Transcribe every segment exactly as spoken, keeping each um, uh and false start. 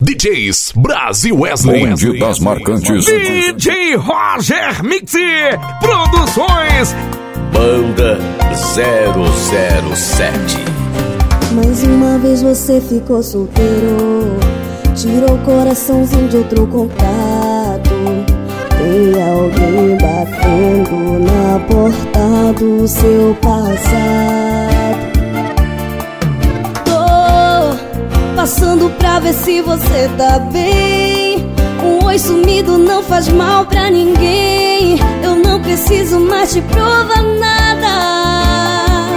D Js Brasil Wesley. Bonde das marcantes. D J Roger Mix Produções. Banda zero zero sete. Mais uma vez você ficou solteiro, tirou o coraçãozinho de outro contato. Tem alguém batendo na porta do seu passado. Tô passando pra ver se você tá bem. Um oi sumido não faz mal pra ninguém. Eu não preciso mais te provar nada,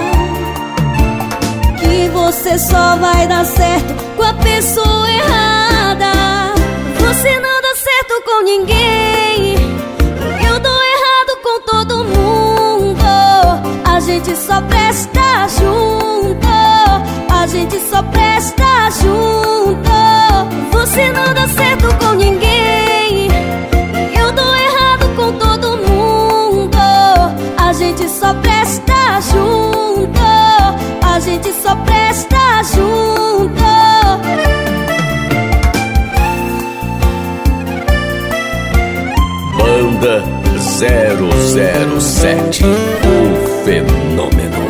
que você só vai dar certo com a pessoa errada. Você não dá certo com ninguém, eu dou errado com todo mundo. A gente só presta junto, a gente só presta junto. Você não dá certo com ninguém, eu dou errado com todo mundo. A gente só presta junto, a gente só presta junto. Banda zero zero sete, o fenômeno.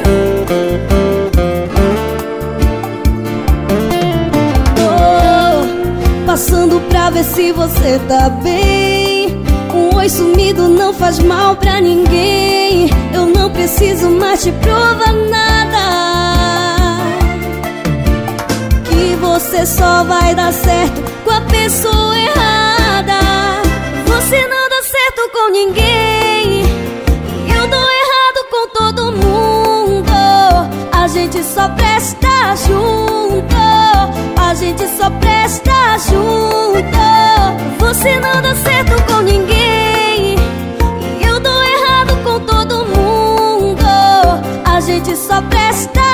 Tô passando pra ver se você tá bem. Um oi sumido não faz mal pra ninguém. Eu não preciso mais te provar nada, que você só vai dar certo com a pessoa errada. Você não dá certo com ninguém, eu dou errado com todo mundo. A gente só presta junto, a gente só presta junto. Você não dá certo com ninguém, eu dou errado com todo mundo. A gente só presta